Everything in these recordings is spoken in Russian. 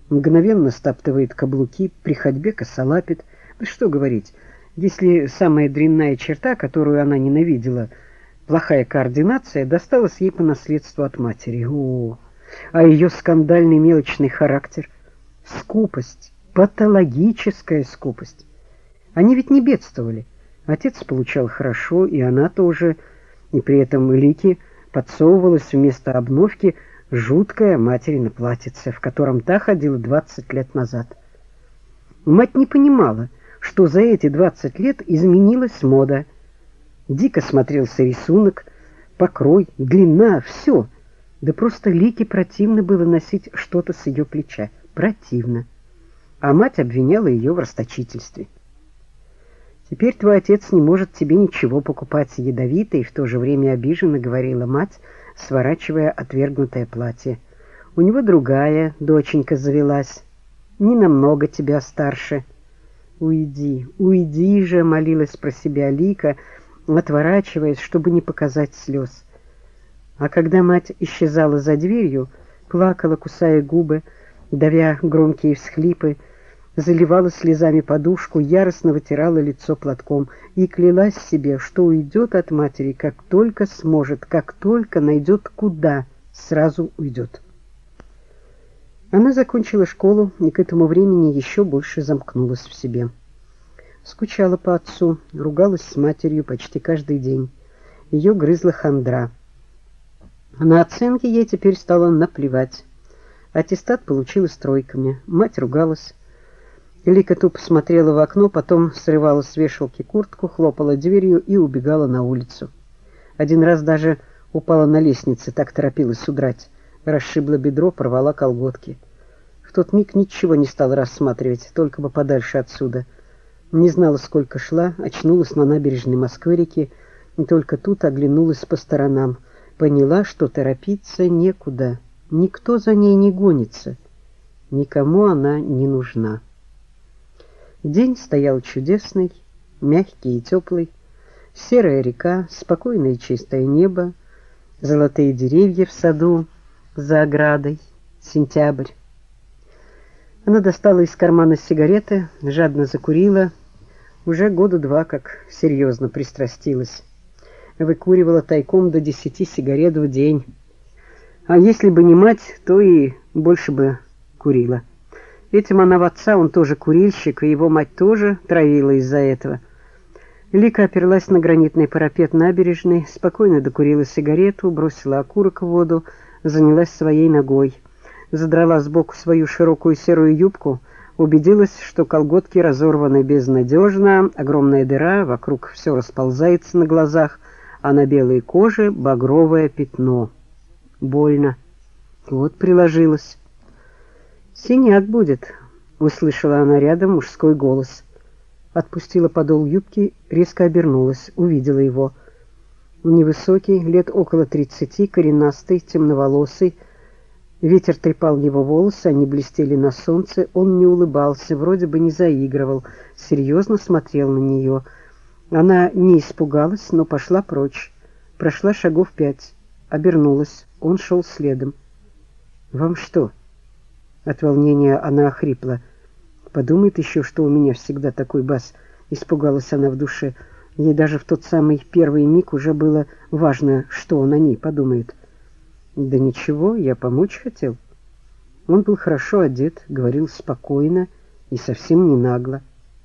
Мгновенно стаптывает каблуки, при ходьбе косолапит. Да что говорить, если самая дрянная черта, которую она ненавидела, плохая координация, досталась ей по наследству от матери. А ее скандальный мелочный характер, скупость, патологическая скупость. Они ведь не бедствовали. Отец получал хорошо, и она тоже, и при этом Лике подсовывалась вместо обновки жуткое материно платьице, в котором та ходила 20 лет назад. Мать не понимала, что за эти 20 лет изменилась мода. Дико смотрелся рисунок, покрой, длина, все. Да просто Лике противно было носить что-то с ее плеча. Противно. А мать обвиняла ее в расточительстве. «Теперь твой отец не может тебе ничего покупать», — ядовито и в то же время обиженно говорила мать, сворачивая отвергнутое платье. «У него другая доченька завелась, не намного тебя старше». «Уйди, уйди же», — молилась про себя Лика, отворачиваясь, чтобы не показать слез. А когда мать исчезала за дверью, плакала, кусая губы, давя громкие всхлипы, заливала слезами подушку, яростно вытирала лицо платком и клялась себе, что уйдет от матери, как только сможет, как только найдет куда, сразу уйдет. Она закончила школу и к этому времени еще больше замкнулась в себе. Скучала по отцу, ругалась с матерью почти каждый день. Ее грызла хандра. На оценки ей теперь стало наплевать. Аттестат получила с тройками, мать ругалась. Лика тупо смотрела в окно, потом срывала с вешалки куртку, хлопала дверью и убегала на улицу. Один раз даже упала на лестнице, так торопилась удрать. Расшибла бедро, порвала колготки. В тот миг ничего не стала рассматривать, только бы подальше отсюда. Не знала, сколько шла, очнулась на набережной Москвы-реки, и только тут оглянулась по сторонам. Поняла, что торопиться некуда. Никто за ней не гонится. Никому она не нужна. День стоял чудесный, мягкий и теплый. Серая река, спокойное и чистое небо, золотые деревья в саду за оградой. Сентябрь. Она достала из кармана сигареты, жадно закурила. Уже года два как серьезно пристрастилась. Выкуривала тайком до 10 сигарет в день. А если бы не мать, то и больше бы курила. Этим она в отца, он тоже курильщик, и его мать тоже травила из-за этого. Лика оперлась на гранитный парапет набережной, спокойно докурила сигарету, бросила окурок в воду, занялась своей ногой. Задрала сбоку свою широкую серую юбку, убедилась, что колготки разорваны безнадежно, огромная дыра, вокруг все расползается на глазах, а на белой коже багровое пятно. Больно. Вот приложилась. «Синяк будет», — услышала она рядом мужской голос. Отпустила подол юбки, резко обернулась, увидела его. Невысокий, лет около 30, коренастый, темноволосый. Ветер трепал его волосы, они блестели на солнце. Он не улыбался, вроде бы не заигрывал, серьезно смотрел на нее. Она не испугалась, но пошла прочь. Прошла шагов 5, обернулась. Он шел следом. «Вам что?» От волнения она охрипла. «Подумает еще, что у меня всегда такой бас», — испугалась она в душе. Ей даже в тот самый первый миг уже было важно, что он о ней подумает. «Да ничего, я помочь хотел». Он был хорошо одет, говорил спокойно и совсем не нагло.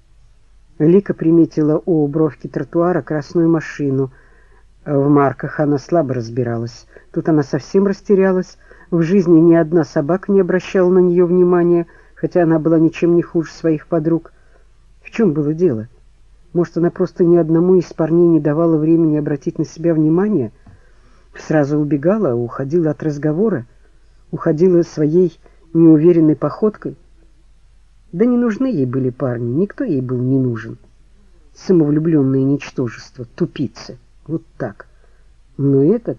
Лика приметила у бровки тротуара красную машину. В марках она слабо разбиралась. Тут она совсем растерялась. В жизни ни одна собака не обращала на нее внимания, хотя она была ничем не хуже своих подруг. В чем было дело? Может, она просто ни одному из парней не давала времени обратить на себя внимание? Сразу убегала, уходила от разговора, уходила своей неуверенной походкой? Да не нужны ей были парни, никто ей был не нужен. Самовлюбленное ничтожество, тупицы. Вот так. Но этот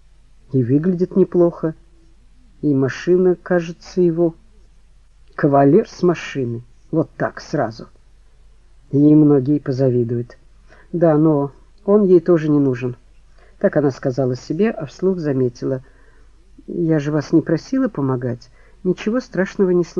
и выглядит неплохо. И машина, кажется, его. Кавалер с машины. Вот так сразу. Ей многие позавидуют. Да, но он ей тоже не нужен. Так она сказала себе, а вслух заметила. Я же вас не просила помогать. Ничего страшного не случилось.